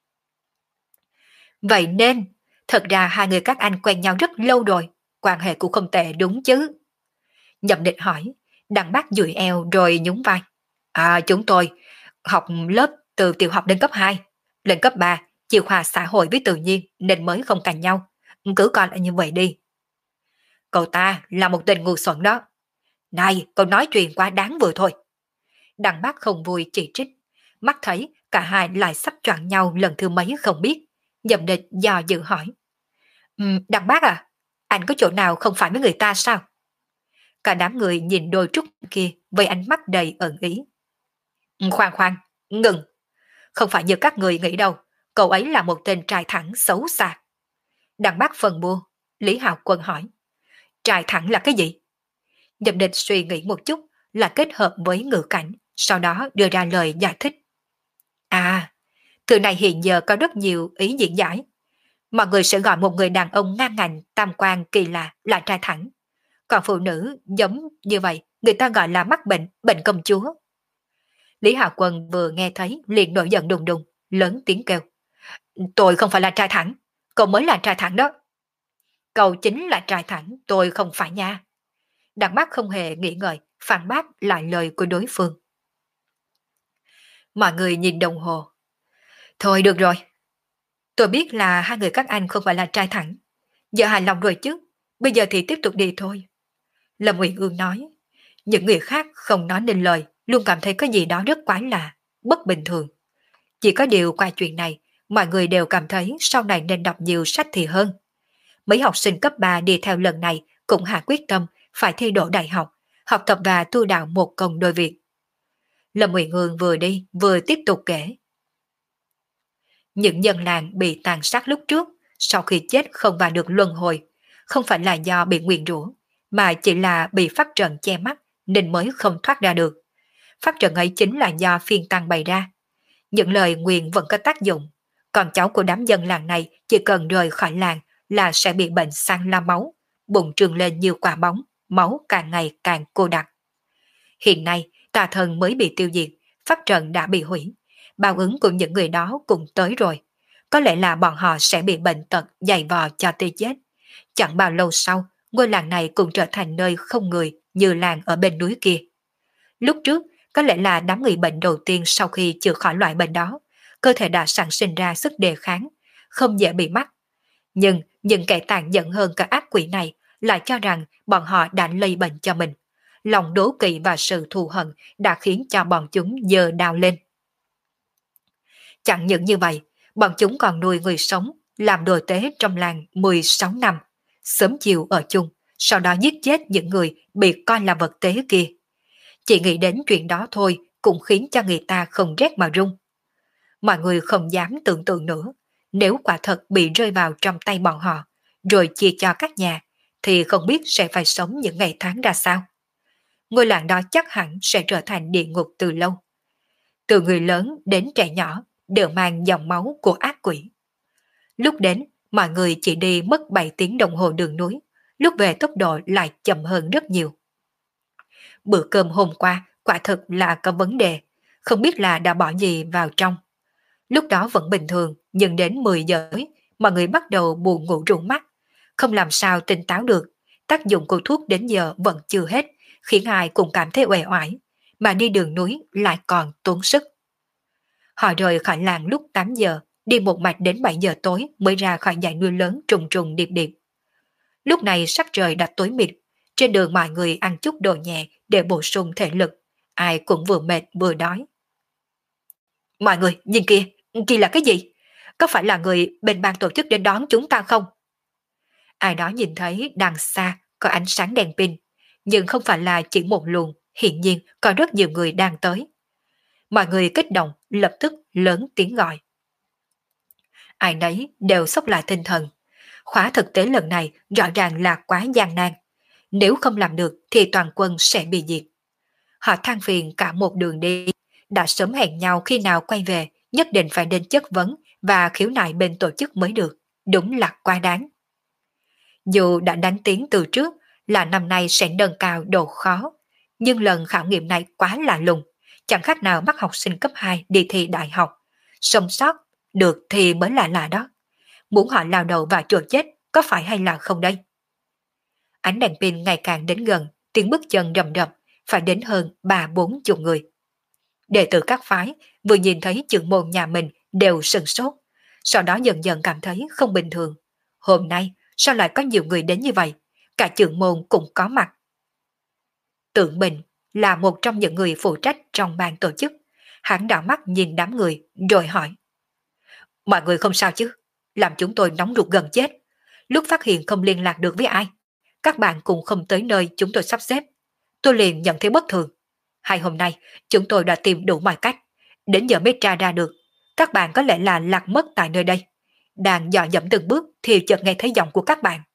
Vậy nên, thật ra hai người các anh quen nhau rất lâu rồi, quan hệ cũng không tệ đúng chứ? Dậm Địch hỏi, Đặng Bác dụi eo rồi nhún vai. À, chúng tôi học lớp từ tiểu học đến cấp 2, lên cấp 3, chịu khoa xã hội với tự nhiên nên mới không cạnh nhau. Cứ coi là như vậy đi. Cậu ta là một tên ngu xuẩn đó. Này, cậu nói chuyện quá đáng vừa thôi. Đặng Bác không vui chỉ trích. Mắt thấy cả hai lại sắp choạng nhau lần thứ mấy không biết. Dậm Địch dò dự hỏi. Đặng Bác à, anh có chỗ nào không phải với người ta sao? Cả đám người nhìn đôi trúc kia với ánh mắt đầy ẩn ý. Khoan khoan, ngừng. Không phải như các người nghĩ đâu. Cậu ấy là một tên trai thẳng xấu xa. Đặng Bác phần bua. Lý Hạo Quân hỏi. Trai thẳng là cái gì? Dậm Địch suy nghĩ một chút là kết hợp với ngữ cảnh, sau đó đưa ra lời giải thích. À, từ này hiện giờ có rất nhiều ý diễn giải. Mọi người sẽ gọi một người đàn ông ngang ngạnh, tam quan kỳ lạ là trai thẳng. Còn phụ nữ giống như vậy, người ta gọi là mắc bệnh, bệnh công chúa. Lý Hạo Quân vừa nghe thấy liền nổi giận đùng đùng, lớn tiếng kêu. Tôi không phải là trai thẳng, cậu mới là trai thẳng đó. Cậu chính là trai thẳng, tôi không phải nha. Đặng Bác không hề nghĩ ngợi, phản bác lại lời của đối phương. Mọi người nhìn đồng hồ. Thôi được rồi. Tôi biết là hai người các anh không phải là trai thẳng. Giờ hài lòng rồi chứ. Bây giờ thì tiếp tục đi thôi. Lâm Uyển Ương nói. Những người khác không nói nên lời, luôn cảm thấy có gì đó rất quái lạ, bất bình thường. Chỉ có điều qua chuyện này, mọi người đều cảm thấy sau này nên đọc nhiều sách thì hơn. Mấy học sinh cấp 3 đi theo lần này cũng hạ quyết tâm phải thi đỗ đại học, học tập và tu đạo một công đôi việc. Lâm Uyển Ương vừa đi vừa tiếp tục kể. Những dân làng bị tàn sát lúc trước, sau khi chết không vào được luân hồi, không phải là do bị nguyền rủa, mà chỉ là bị pháp trận che mắt nên mới không thoát ra được. Pháp trận ấy chính là do phiên tăng bày ra. Những lời nguyền vẫn có tác dụng, còn cháu của đám dân làng này chỉ cần rời khỏi làng là sẽ bị bệnh sang la máu, bụng trương lên như quả bóng, máu càng ngày càng cô đặc. Hiện nay, tà thần mới bị tiêu diệt, pháp trận đã bị hủy, báo ứng của những người đó cũng tới rồi. Có lẽ là bọn họ sẽ bị bệnh tật dày vò cho tới chết. Chẳng bao lâu sau, ngôi làng này cũng trở thành nơi không người như làng ở bên núi kia. Lúc trước, có lẽ là đám người bệnh đầu tiên sau khi chữa khỏi loại bệnh đó, cơ thể đã sản sinh ra sức đề kháng, không dễ bị mắc. Nhưng những kẻ tàn nhẫn hơn cả ác quỷ này lại cho rằng bọn họ đã lây bệnh cho mình. Lòng đố kỵ và sự thù hận đã khiến cho bọn chúng giơ đao lên. Chẳng những như vậy, bọn chúng còn nuôi người sống, làm đồ tế trong làng 16 năm, sớm chiều ở chung, sau đó giết chết những người bị coi là vật tế kia. Chỉ nghĩ đến chuyện đó thôi cũng khiến cho người ta không rét mà run. Mọi người không dám tưởng tượng nữa, nếu quả thật bị rơi vào trong tay bọn họ, rồi chia cho các nhà, thì không biết sẽ phải sống những ngày tháng ra sao. Ngôi làng đó chắc hẳn sẽ trở thành địa ngục từ lâu. Từ người lớn đến trẻ nhỏ đều mang dòng máu của ác quỷ. Lúc đến, mọi người chỉ đi mất 7 tiếng đồng hồ đường núi, lúc về tốc độ lại chậm hơn rất nhiều. Bữa cơm hôm qua quả thực là có vấn đề, không biết là đã bỏ gì vào trong. Lúc đó vẫn bình thường, nhưng đến 10 giờ mọi người bắt đầu buồn ngủ rũ mắt, không làm sao tỉnh táo được. Tác dụng của thuốc đến giờ vẫn chưa hết, khiến ai cũng cảm thấy uể oải, mà đi đường núi lại còn tốn sức. Họ rời khỏi làng lúc 8 giờ, đi một mạch đến 7 giờ tối mới ra khỏi dãy núi lớn trùng trùng điệp điệp. Lúc này sắc trời đã tối mịt, trên đường mọi người ăn chút đồ nhẹ để bổ sung thể lực, ai cũng vừa mệt vừa đói. Mọi người, nhìn kìa, kia là cái gì? Có phải là người bên ban tổ chức đến đón chúng ta không? Ai đó nhìn thấy đằng xa có ánh sáng đèn pin, Nhưng không phải là chỉ một luồng, hiện nhiên có rất nhiều người đang tới. Mọi người kích động, lập tức lớn tiếng gọi. Ai nấy đều xốc lại tinh thần. Khóa thực tế lần này rõ ràng là quá gian nan. Nếu không làm được thì toàn quân sẽ bị diệt. Họ than phiền cả một đường đi, đã sớm hẹn nhau khi nào quay về, nhất định phải đến chất vấn và khiếu nại bên tổ chức mới được. Đúng là quá đáng. Dù đã đánh tiếng từ trước là năm nay sẽ nâng cao độ khó, nhưng lần khảo nghiệm này quá lạ lùng, chẳng khác nào bắt học sinh cấp 2 đi thi đại học. Sống sót được thì mới là lạ đó. Muốn họ lao đầu vào chỗ chết có phải hay là không đây? Ánh đèn pin ngày càng đến gần, tiếng bước chân rầm rập, phải đến hơn 30-40 người. Đệ tử các phái vừa nhìn thấy trưởng môn nhà mình đều sửng sốt, sau đó dần dần cảm thấy không bình thường. Hôm nay sao lại có nhiều người đến như vậy? Cả trưởng môn cũng có mặt. Tưởng Bình là một trong những người phụ trách trong ban tổ chức. Hắn đảo mắt nhìn đám người rồi hỏi. Mọi người không sao chứ? Làm chúng tôi nóng ruột gần chết. Lúc phát hiện không liên lạc được với ai, các bạn cũng không tới nơi chúng tôi sắp xếp. Tôi liền nhận thấy bất thường. Hai hôm nay chúng tôi đã tìm đủ mọi cách, đến giờ mới tra ra được các bạn có lẽ là lạc mất tại nơi đây. Đang dò dẫm từng bước thì chợt nghe thấy giọng của các bạn.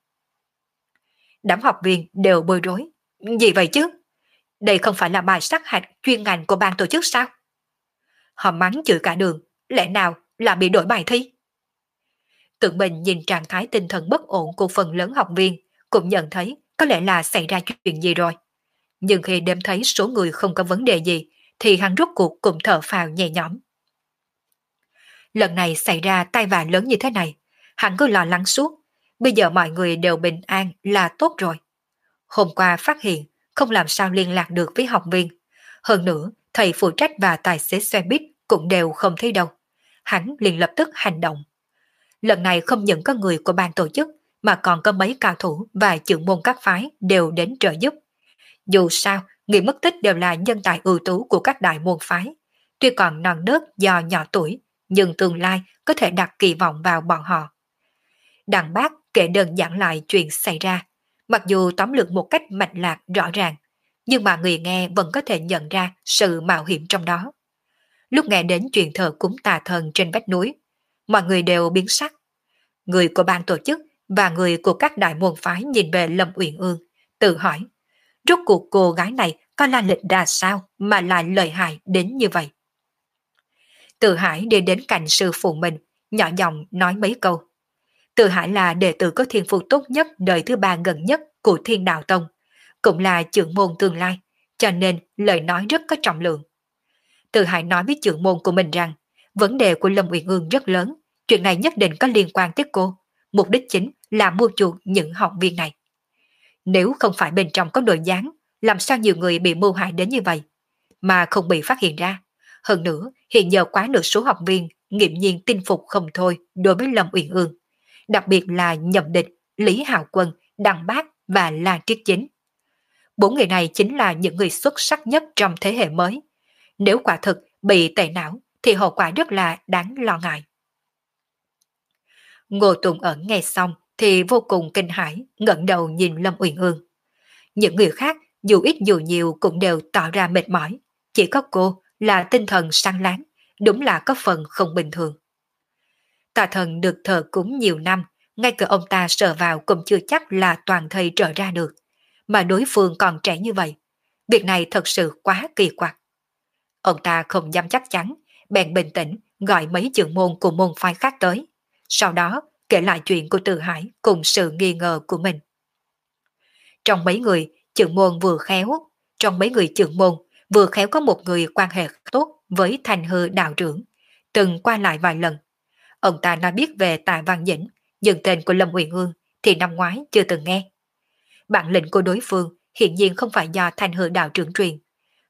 Đám học viên đều bối rối. Gì vậy chứ? Đây không phải là bài sát hạch chuyên ngành của ban tổ chức sao? Họ mắng chửi cả đường, lẽ nào là bị đổi bài thi? Tưởng Bình nhìn trạng thái tinh thần bất ổn của phần lớn học viên, cũng nhận thấy có lẽ là xảy ra chuyện gì rồi. Nhưng khi đếm thấy số người không có vấn đề gì, thì hắn rút cuộc cũng thở phào nhẹ nhõm. Lần này xảy ra tai vạ lớn như thế này, hắn cứ lo lắng suốt. Bây giờ mọi người đều bình an là tốt rồi. Hôm qua phát hiện không làm sao liên lạc được với học viên. Hơn nữa, thầy phụ trách và tài xế xe buýt cũng đều không thấy đâu. Hắn liền lập tức hành động. Lần này không những có người của ban tổ chức mà còn có mấy cao thủ và trưởng môn các phái đều đến trợ giúp. Dù sao, người mất tích đều là nhân tài ưu tú của các đại môn phái. Tuy còn non nớt do nhỏ tuổi, nhưng tương lai có thể đặt kỳ vọng vào bọn họ. Đặng Bác kể đơn giản lại chuyện xảy ra, mặc dù tóm lược một cách mạch lạc rõ ràng, nhưng mà người nghe vẫn có thể nhận ra sự mạo hiểm trong đó. Lúc nghe đến chuyện thờ cúng tà thần trên vách núi, mọi người đều biến sắc. Người của ban tổ chức và người của các đại môn phái nhìn về Lâm Uyển Ương, tự hỏi, rốt cuộc cô gái này có la lịch ra sao mà lại lợi hại đến như vậy. Từ Hải đi đến cạnh sư phụ mình, nhỏ giọng nói mấy câu. Từ Hải là đệ tử có thiên phú tốt nhất đời thứ 3 gần nhất của Thiên Đạo Tông, cũng là trưởng môn tương lai, cho nên lời nói rất có trọng lượng. Từ Hải nói với trưởng môn của mình rằng, vấn đề của Lâm Uyển Ương rất lớn, chuyện này nhất định có liên quan tới cô, mục đích chính là mua chuộc những học viên này. Nếu không phải bên trong có nội gián, làm sao nhiều người bị mưu hại đến như vậy, mà không bị phát hiện ra. Hơn nữa, hiện giờ quá nửa số học viên nghiễm nhiên tin phục không thôi đối với Lâm Uyển Ương, đặc biệt là Nhậm Địch, Lý Hạo Quân, Đặng Bác và La Triết Chính. 4 người này chính là những người xuất sắc nhất trong thế hệ mới. Nếu quả thực bị tẩy não thì hậu quả rất là đáng lo ngại. Ngô Tùng Ẩn nghe xong thì vô cùng kinh hãi, ngẩng đầu nhìn Lâm Uyển Ương. Những người khác dù ít dù nhiều cũng đều tỏ ra mệt mỏi, chỉ có cô là tinh thần sáng láng, đúng là có phần không bình thường. Tà thần được thờ cúng nhiều năm, ngay cả ông ta sờ vào cũng chưa chắc là toàn thây trở ra được, mà đối phương còn trẻ như vậy. Việc này thật sự quá kỳ quặc. Ông ta không dám chắc chắn, bèn bình tĩnh gọi mấy trưởng môn của môn phái khác tới. Sau đó kể lại chuyện của Từ Hải cùng sự nghi ngờ của mình. Trong mấy người trưởng môn vừa khéo có một người quan hệ tốt với Thành Hư đạo trưởng, từng qua lại vài lần. Ông ta nói biết về Tạ Văn Dĩnh, nhưng tên của Lâm Uyển Ương thì năm ngoái chưa từng nghe. Bản lĩnh của đối phương hiện nhiên không phải do Thành Hư đạo trưởng truyền.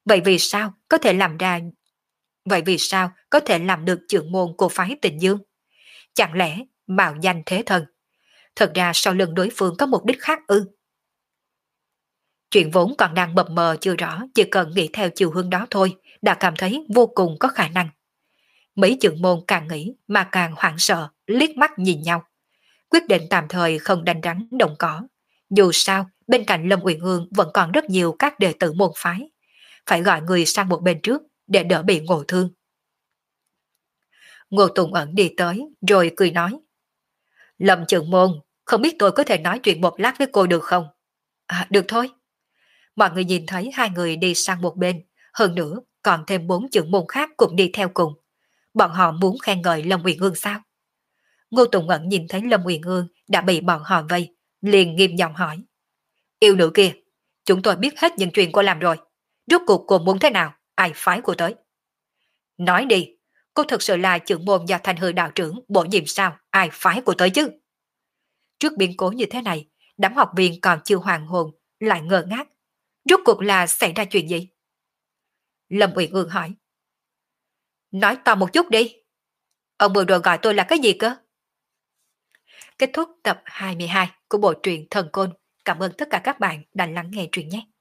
Vậy vì sao có thể làm được trưởng môn của phái Tình Dương? Chẳng lẽ mạo danh thế thần? Thật ra sau lưng đối phương có mục đích khác ư? Chuyện vốn còn đang mập mờ chưa rõ, chỉ cần nghĩ theo chiều hướng đó thôi, đã cảm thấy vô cùng có khả năng. Mấy trưởng môn càng nghĩ mà càng hoảng sợ, liếc mắt nhìn nhau. Quyết định tạm thời không đánh rắn động cỏ, Dù sao, bên cạnh Lâm Uyển Ương vẫn còn rất nhiều các đệ tử môn phái. Phải gọi người sang một bên trước để đỡ bị ngộ thương. Ngô Tùng Ẩn đi tới, rồi cười nói. Lâm trưởng môn, không biết tôi có thể nói chuyện một lát với cô được không? À, được thôi. Mọi người nhìn thấy hai người đi sang một bên, hơn nữa còn thêm 4 trưởng môn khác cũng đi theo cùng. Bọn họ muốn khen ngợi Lâm Uyển Ương sao? Ngô Tùng Ẩn nhìn thấy Lâm Uyển Ương đã bị bọn họ vây, liền nghiêm giọng hỏi. Yêu nữ kia, chúng tôi biết hết những chuyện cô làm rồi. Rốt cuộc cô muốn thế nào, ai phái cô tới? Nói đi, cô thực sự là trưởng môn do Thanh Hư đạo trưởng bổ nhiệm sao, ai phái cô tới chứ? Trước biến cố như thế này, đám học viên còn chưa hoàn hồn, lại ngơ ngác. Rốt cuộc là xảy ra chuyện gì? Lâm Uyển Ương hỏi. Nói to một chút đi. Ông vừa rồi gọi tôi là cái gì cơ? Kết thúc tập 22 của bộ truyện Thần Côn. Cảm ơn tất cả các bạn đã lắng nghe truyện nhé.